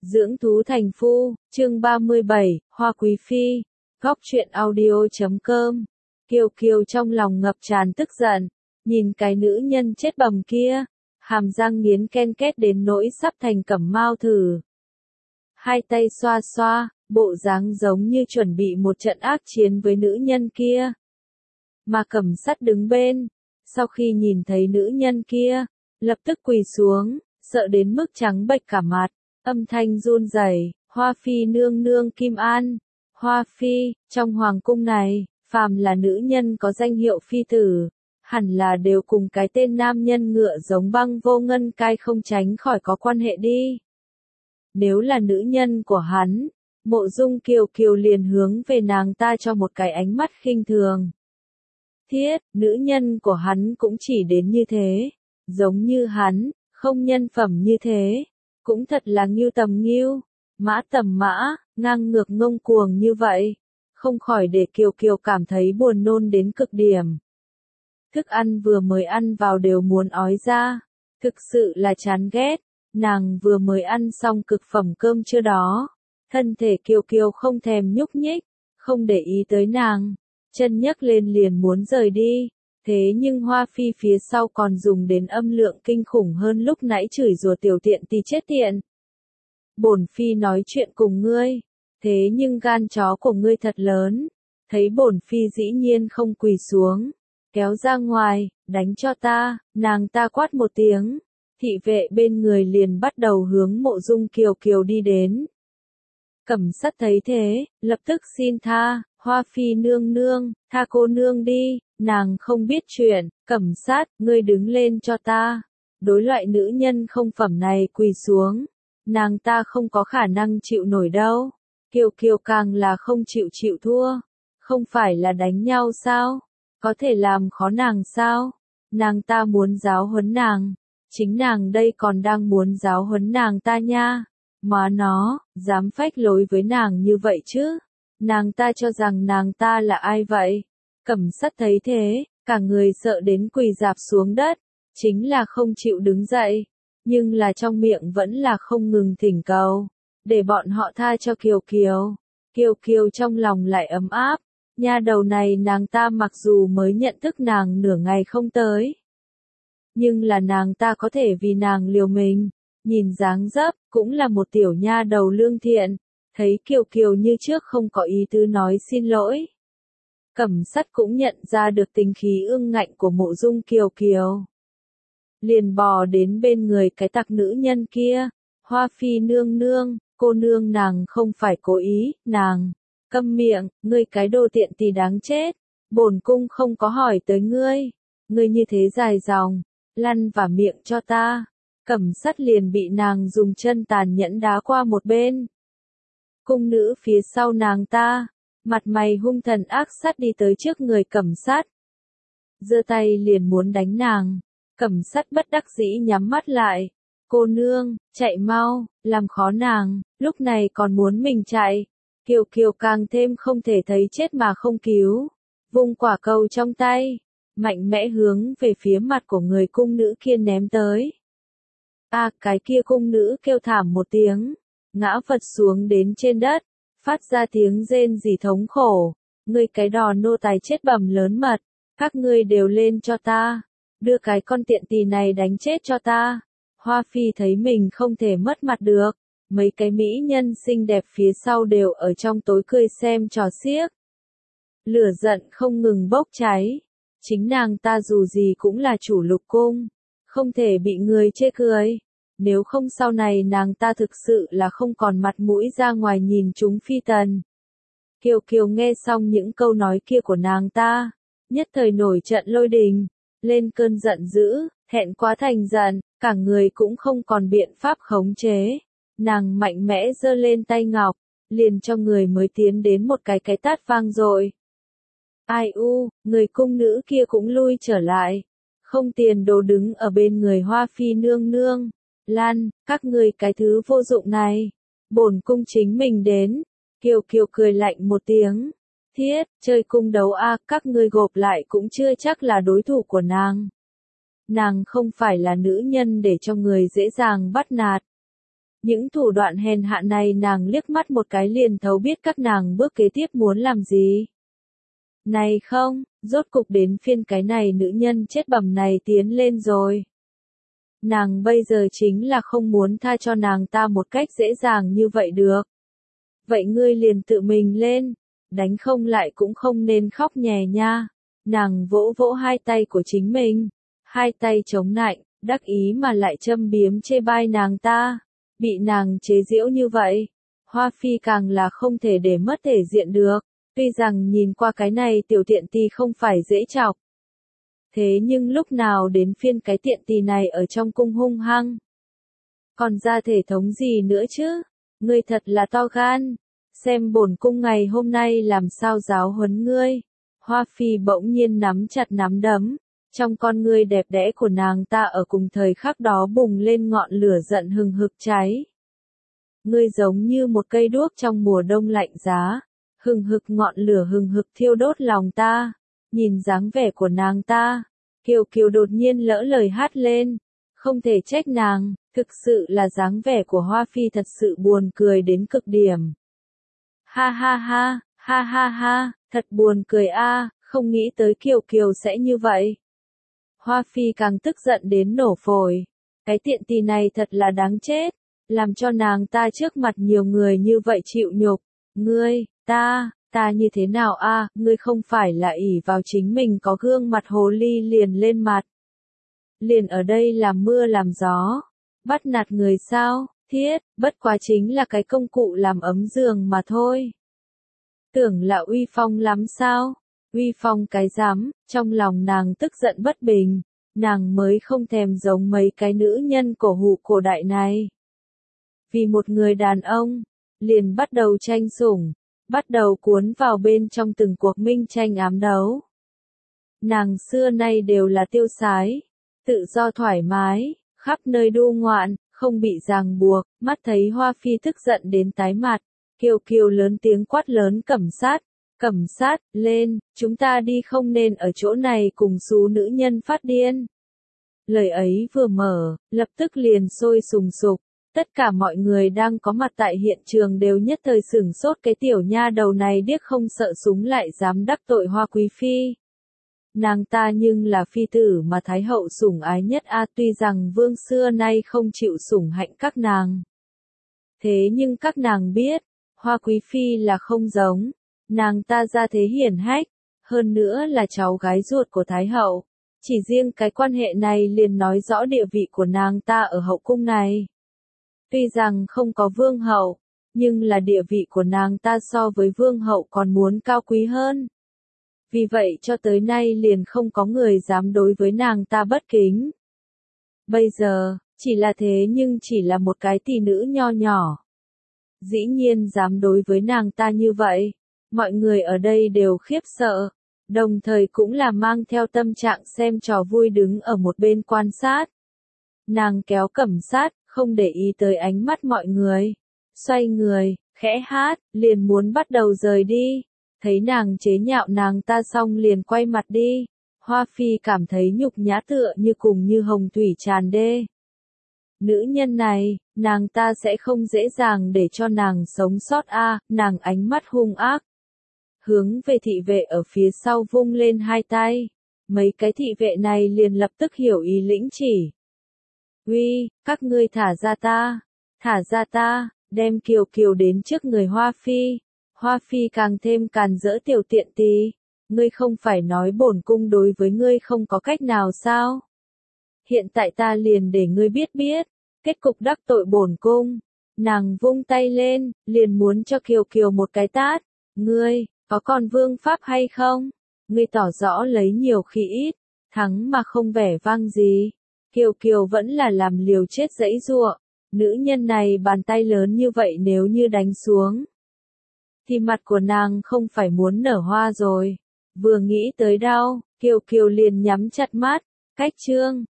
Dưỡng thú thành phu, chương 37, Hoa Quý Phi, góc truyện audio.com. Kiều Kiều trong lòng ngập tràn tức giận, nhìn cái nữ nhân chết bầm kia, hàm răng nghiến ken két đến nỗi sắp thành cẩm mao thử. Hai tay xoa xoa, bộ dáng giống như chuẩn bị một trận ác chiến với nữ nhân kia. Mà Cẩm Sắt đứng bên, sau khi nhìn thấy nữ nhân kia, lập tức quỳ xuống, sợ đến mức trắng bệch cả mặt, âm thanh run rẩy, Hoa Phi nương nương Kim An. Hoa Phi, trong hoàng cung này, phàm là nữ nhân có danh hiệu phi tử, hẳn là đều cùng cái tên nam nhân ngựa giống Băng Vô Ngân Cai không tránh khỏi có quan hệ đi. Nếu là nữ nhân của hắn, Mộ Dung Kiều Kiều liền hướng về nàng ta cho một cái ánh mắt khinh thường. Thiết, nữ nhân của hắn cũng chỉ đến như thế, giống như hắn, không nhân phẩm như thế, cũng thật là ngưu tầm ngưu, mã tầm mã, ngang ngược ngông cuồng như vậy, không khỏi để Kiều Kiều cảm thấy buồn nôn đến cực điểm. Thức ăn vừa mới ăn vào đều muốn ói ra, thực sự là chán ghét, nàng vừa mới ăn xong cực phẩm cơm trưa đó, thân thể Kiều Kiều không thèm nhúc nhích, không để ý tới nàng, chân nhấc lên liền muốn rời đi, thế nhưng Hoa Phi phía sau còn dùng đến âm lượng kinh khủng hơn lúc nãy chửi rủa tiểu tiện tì chết tiện. Bổn Phi nói chuyện cùng ngươi, thế nhưng gan chó của ngươi thật lớn, thấy bổn Phi dĩ nhiên không quỳ xuống, kéo ra ngoài, đánh cho ta, nàng ta quát một tiếng, thị vệ bên người liền bắt đầu hướng Mộ Dung Kiều Kiều đi đến. Cẩm Sắt thấy thế, lập tức xin tha, Hoa Phi nương nương, tha cô nương đi, nàng không biết chuyện, Cẩm Sắt, ngươi đứng lên cho ta, đối loại nữ nhân không phẩm này quỳ xuống, nàng ta không có khả năng chịu nổi đâu. Kiều Kiều càng là không chịu thua, không phải là đánh nhau sao, có thể làm khó nàng sao, nàng ta muốn giáo huấn nàng, chính nàng đây còn đang muốn giáo huấn nàng ta nha, mà nó, dám phách lối với nàng như vậy chứ, nàng ta cho rằng nàng ta là ai vậy. Cẩm Sắt thấy thế, cả người sợ đến quỳ rạp xuống đất, chính là không chịu đứng dậy, nhưng là trong miệng vẫn là không ngừng thỉnh cầu, để bọn họ tha cho Kiều Kiều. Kiều Kiều trong lòng lại ấm áp, nha đầu này nàng ta mặc dù mới nhận thức nàng nửa ngày không tới, nhưng là nàng ta có thể vì nàng liều mình, nhìn dáng dấp, cũng là một tiểu nha đầu lương thiện, thấy Kiều Kiều như trước không có ý tứ nói xin lỗi. Cẩm Sắt cũng nhận ra được tính khí ương ngạnh của Mộ Dung Kiều Kiều, liền bò đến bên người cái tặc nữ nhân kia, Hoa Phi nương nương, cô nương nàng không phải cố ý, nàng, câm miệng, ngươi cái đồ tiện tì đáng chết, bổn cung không có hỏi tới ngươi, ngươi như thế dài dòng, lăn vả miệng cho ta. Cẩm Sắt liền bị nàng dùng chân tàn nhẫn đá qua một bên. Cung nữ phía sau nàng ta, mặt mày hung thần ác sát đi tới trước người Cẩm Sắt, giơ tay liền muốn đánh nàng. Cẩm Sắt bất đắc dĩ nhắm mắt lại, cô nương, chạy mau, làm khó nàng, lúc này còn muốn mình chạy. Kiều Kiều càng thêm không thể thấy chết mà không cứu, vung quả cầu trong tay, mạnh mẽ hướng về phía mặt của người cung nữ kia ném tới. Cái kia cung nữ kêu thảm một tiếng, ngã vật xuống đến trên đất, phát ra tiếng rên rỉ thống khổ, ngươi cái đò nô tài chết bầm lớn mật, các ngươi đều lên cho ta, đưa cái con tiện tỳ này đánh chết cho ta. Hoa Phi thấy mình không thể mất mặt được, mấy cái mỹ nhân xinh đẹp phía sau đều ở trong tối cười xem trò xiếc. Lửa giận không ngừng bốc cháy, chính nàng ta dù gì cũng là chủ lục cung, không thể bị người chê cười, nếu không sau này nàng ta thực sự là không còn mặt mũi ra ngoài nhìn chúng phi tần. Kiều Kiều nghe xong những câu nói kia của nàng ta, nhất thời nổi trận lôi đình, lên cơn giận dữ, thẹn quá thành giận, cả người cũng không còn biện pháp khống chế. Nàng mạnh mẽ giơ lên tay ngọc, liền cho người mới tiến đến một cái tát vang dội. Ai u, người cung nữ kia cũng lui trở lại, không tiền đồ đứng ở bên người Hoa Phi nương nương. Lan, các ngươi cái thứ vô dụng này, bổn cung chính mình đến. Kiều Kiều cười lạnh một tiếng. Thiết, chơi cung đấu các ngươi gộp lại cũng chưa chắc là đối thủ của nàng. Nàng không phải là nữ nhân để cho người dễ dàng bắt nạt. Những thủ đoạn hèn hạ này nàng liếc mắt một cái liền thấu biết các nàng bước kế tiếp muốn làm gì. Này không, rốt cục đến phiên cái này nữ nhân chết bầm này tiến lên rồi. Nàng bây giờ chính là không muốn tha cho nàng ta một cách dễ dàng như vậy được. Vậy ngươi liền tự mình lên, đánh không lại cũng không nên khóc nhè nha. Nàng vỗ vỗ hai tay của chính mình, hai tay chống nạnh, đắc ý mà lại châm biếm chê bai nàng ta. Bị nàng chế giễu như vậy, Hoa Phi càng là không thể để mất thể diện được. Tuy rằng nhìn qua cái này tiểu tiện tì không phải dễ chọc. Thế nhưng lúc nào đến phiên cái tiện tì này ở trong cung hung hăng. Còn ra thể thống gì nữa chứ? Ngươi thật là to gan. Xem bổn cung ngày hôm nay làm sao giáo huấn ngươi. Hoa Phi bỗng nhiên nắm chặt nắm đấm. Trong con ngươi đẹp đẽ của nàng ta ở cùng thời khắc đó bùng lên ngọn lửa giận hừng hực cháy. Ngươi giống như một cây đuốc trong mùa đông lạnh giá. Hừng hực ngọn lửa hừng hực thiêu đốt lòng ta. Nhìn dáng vẻ của nàng ta, Kiều Kiều đột nhiên lỡ lời hát lên. Không thể trách nàng, thực sự là dáng vẻ của Hoa Phi thật sự buồn cười đến cực điểm. Ha ha ha, ha ha ha, thật buồn cười a, không nghĩ tới Kiều Kiều sẽ như vậy. Hoa Phi càng tức giận đến nổ phổi. Cái tiện tì này thật là đáng chết, làm cho nàng ta trước mặt nhiều người như vậy chịu nhục. Ngươi, ta như thế nào a? Ngươi không phải là ỷ vào chính mình có gương mặt hồ ly liền lên mặt. Liền ở đây làm mưa làm gió, bắt nạt người sao, thiết, bất quá chính là cái công cụ làm ấm giường mà thôi. Tưởng là uy phong lắm sao? Uy phong cái rắm, trong lòng nàng tức giận bất bình, nàng mới không thèm giống mấy cái nữ nhân cổ hủ cổ đại này. Vì một người đàn ông, liền bắt đầu tranh sủng, bắt đầu cuốn vào bên trong từng cuộc minh tranh ám đấu. Nàng xưa nay đều là tiêu sái, tự do thoải mái, khắp nơi đu ngoạn, không bị ràng buộc, mắt thấy Hoa Phi tức giận đến tái mặt, Kiều Kiều lớn tiếng quát lớn Cẩm sát, lên, chúng ta đi không nên ở chỗ này cùng số nữ nhân phát điên. Lời ấy vừa mở, lập tức liền sôi sùng sục. Tất cả mọi người đang có mặt tại hiện trường đều nhất thời sửng sốt cái tiểu nha đầu này điếc không sợ súng lại dám đắc tội Hoa Quý Phi. Nàng ta nhưng là phi tử mà Thái hậu sủng ái nhất a, tuy rằng vương xưa nay không chịu sủng hạnh các nàng. Thế nhưng các nàng biết, Hoa Quý Phi là không giống, nàng ta ra thế hiển hách, hơn nữa là cháu gái ruột của Thái hậu. Chỉ riêng cái quan hệ này liền nói rõ địa vị của nàng ta ở hậu cung này. Tuy rằng không có vương hậu, nhưng là địa vị của nàng ta so với vương hậu còn muốn cao quý hơn. Vì vậy cho tới nay liền không có người dám đối với nàng ta bất kính. Bây giờ, chỉ là thế nhưng chỉ là một cái tỷ nữ nho nhỏ. Dĩ nhiên dám đối với nàng ta như vậy, mọi người ở đây đều khiếp sợ, đồng thời cũng là mang theo tâm trạng xem trò vui đứng ở một bên quan sát. Nàng kéo Cẩm sát, không để ý tới ánh mắt mọi người. Xoay người, khẽ hát, liền muốn bắt đầu rời đi. Thấy nàng chế nhạo nàng ta xong liền quay mặt đi. Hoa Phi cảm thấy nhục nhã tựa như cùng như hồng thủy tràn đê. Nữ nhân này, nàng ta sẽ không dễ dàng để cho nàng sống sót a, nàng ánh mắt hung ác. Hướng về thị vệ ở phía sau vung lên hai tay. Mấy cái thị vệ này liền lập tức hiểu ý lĩnh chỉ. Uy, các ngươi thả ra ta, đem Kiều Kiều đến trước người Hoa Phi. Hoa Phi càng thêm càn rỡ tiểu tiện tì. Ngươi không phải nói bổn cung đối với ngươi không có cách nào sao? Hiện tại ta liền để ngươi biết, kết cục đắc tội bổn cung. Nàng vung tay lên, liền muốn cho Kiều Kiều một cái tát. Ngươi, có còn vương pháp hay không? Ngươi tỏ rõ lấy nhiều khi ít, thắng mà không vẻ vang gì. Kiều Kiều vẫn là làm liều chết giãy giụa. Nữ nhân này bàn tay lớn như vậy nếu như đánh xuống, thì mặt của nàng không phải muốn nở hoa rồi. Vừa nghĩ tới đau, Kiều Kiều liền nhắm chặt mắt, cách chương.